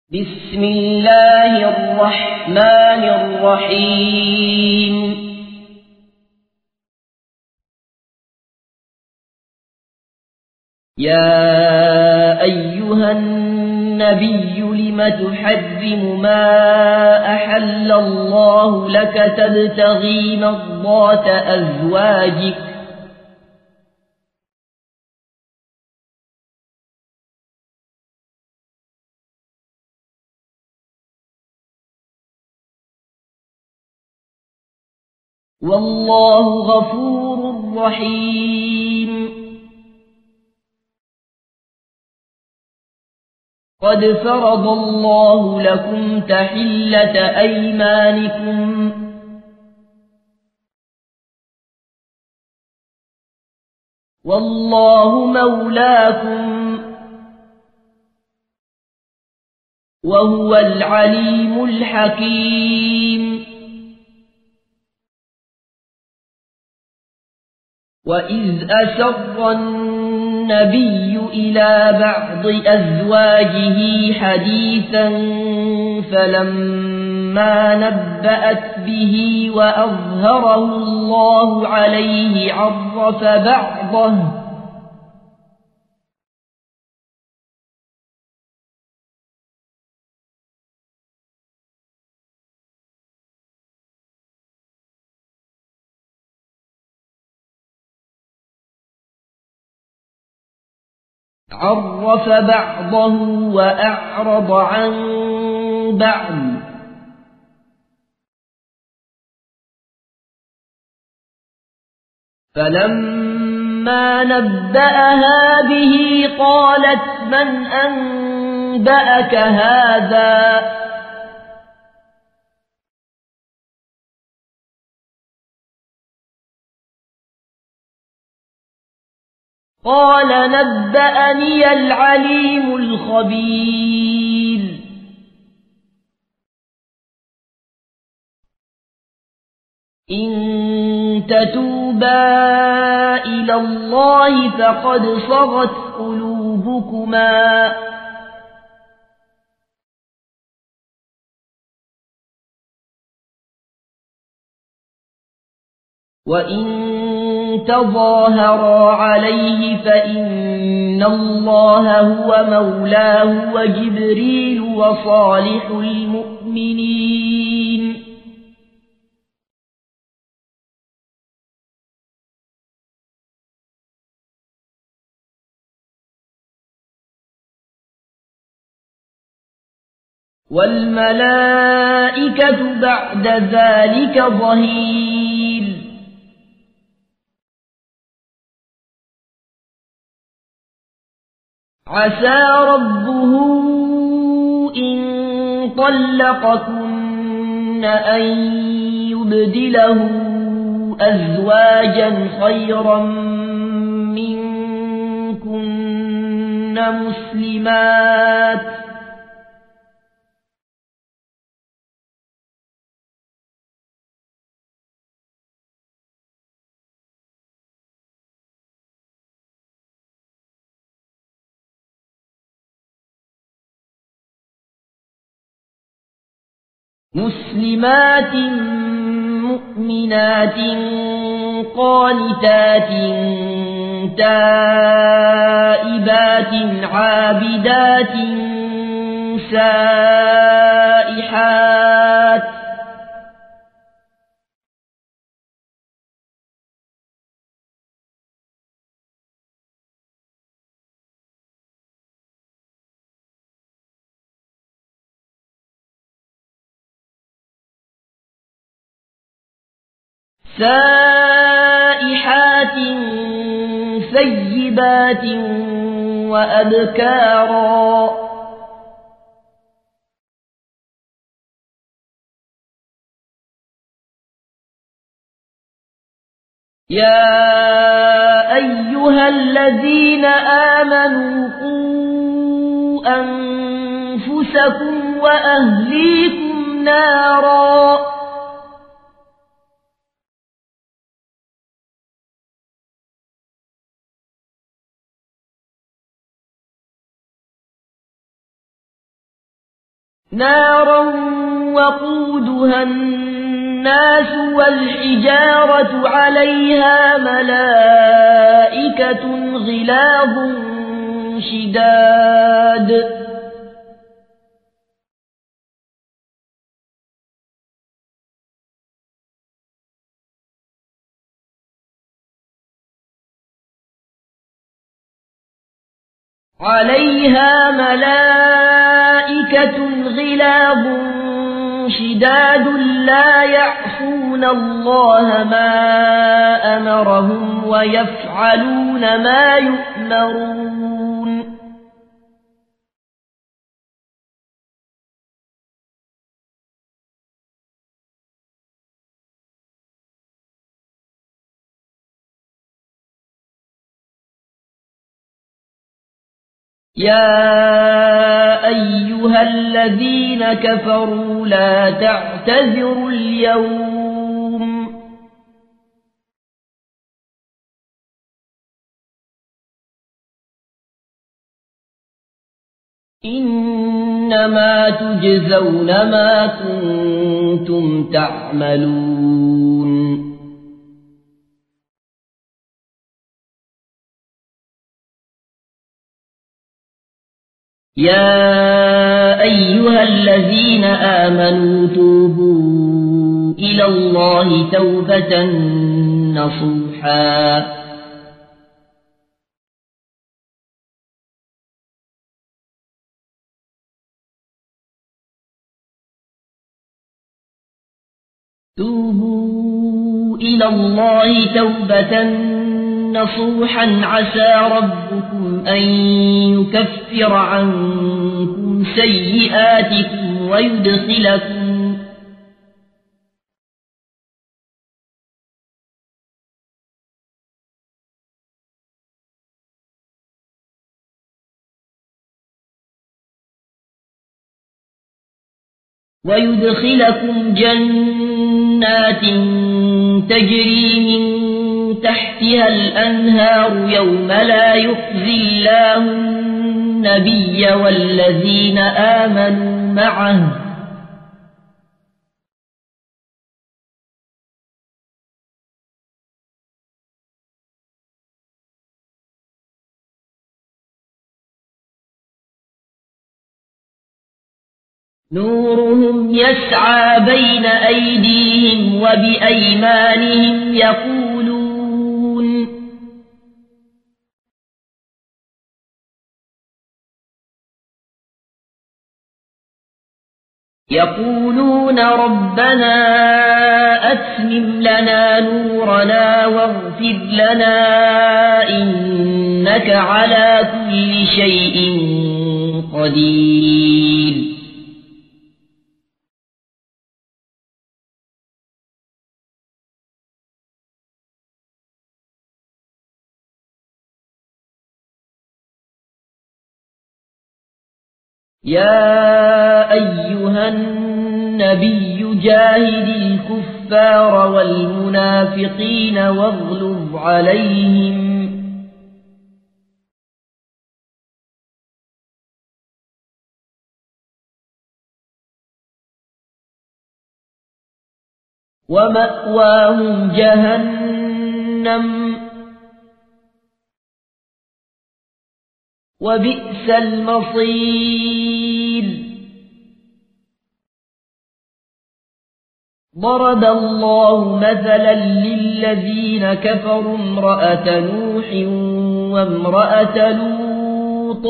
بسم الله الرحمن الرحيم يا أيها النبي لم تحرم ما أحل الله لك تبتغي مرضات أزواجك والله غفور رحيم قد فرض الله لكم تحلة أيمانكم والله مولاكم وهو العليم الحكيم وإذ أسر النبي إلى بعض أزواجه حديثا فلما نبأت به وأظهره الله عليه عرف بعضه وأعرض عن بعض فلما نبأها به قالت من أنبأك هذا قال نبأني العليم الخبير إن تتوبا إلى الله فقد صغت قلوبكما وإن تظاهرا عليه فإن الله هو مولاه وجبريل وصالح المؤمنين والملائكة بعد ذلك ظهير عسى ربه إن طلقكن أن يبدله أزواجا خيرا منكن مسلمات مؤمنات قانتات تائبات عابدات سائحات سائحات ثيبات وأبكارا يا أيها الذين آمنوا قوا أنفسكم وأهليكم نارا نارا وقودها الناس والحجارة عليها ملائكة غلاظ شداد عليها ملائكة غلاظ شداد لا يعصون الله ما أمرهم ويفعلون ما يؤمرون يا أيها الذين كفروا لا تعتذروا اليوم إنما تجزون ما كنتم تعملون يا أيها الذين آمنوا توبوا إلى الله توبة نصوحا توبوا إلى الله توبة نصوحا عسى ربكم أن يكفر عنكم سيئاتكم ويدخلكم جنات تجري من تحتها الأنهار يوم لا يخزي الله النبي والذين آمنوا معه نورهم يسعى بين أيديهم وبأيمانهم يقولون ربنا أتمم لنا نورنا واغفر لنا إنك على كل شيء قدير يا أيها النبي جاهد الكفار والمنافقين واغلظ عليهم ومأواهم جهنم وبئس المصير ضرب الله مثلا للذين كفروا امرأة نوح وامرأة لوط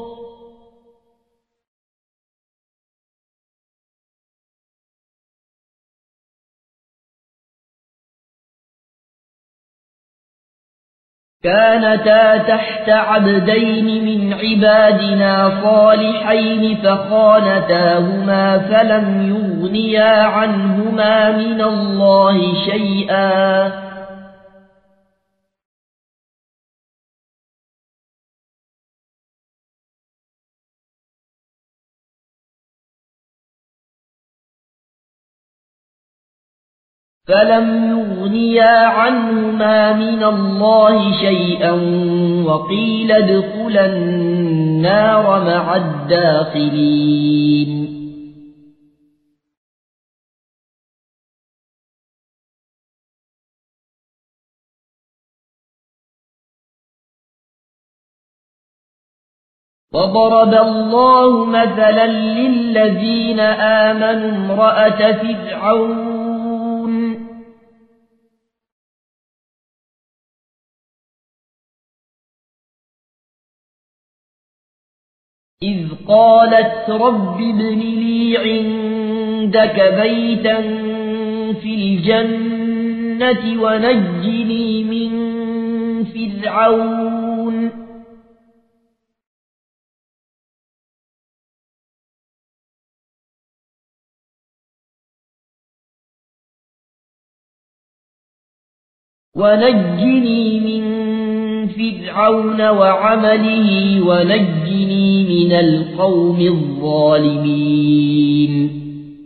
كانتا تحت عبدين من عبادنا صالحين فخانتاهما فلم يغنيا عنهما من الله شيئا من الله شيئا وقيل ادخلا النار مع الداخلين وضرب الله مثلا للذين آمنوا امرأة فرعون إذ قالت رب ابن لي عندك بيتا في الجنة ونجني من فرعون وعمله ونجني من القوم الظالمين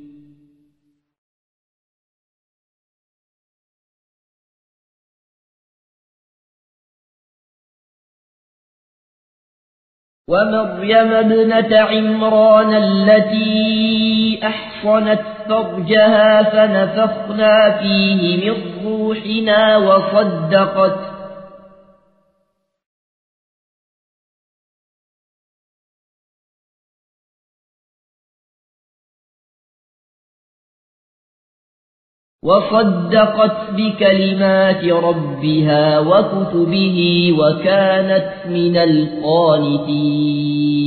ومريم ابنة عمران التي أحصنت فرجها فنفخنا فيه من روحنا وصدقت بكلمات ربها وكتبه وكانت من القانتين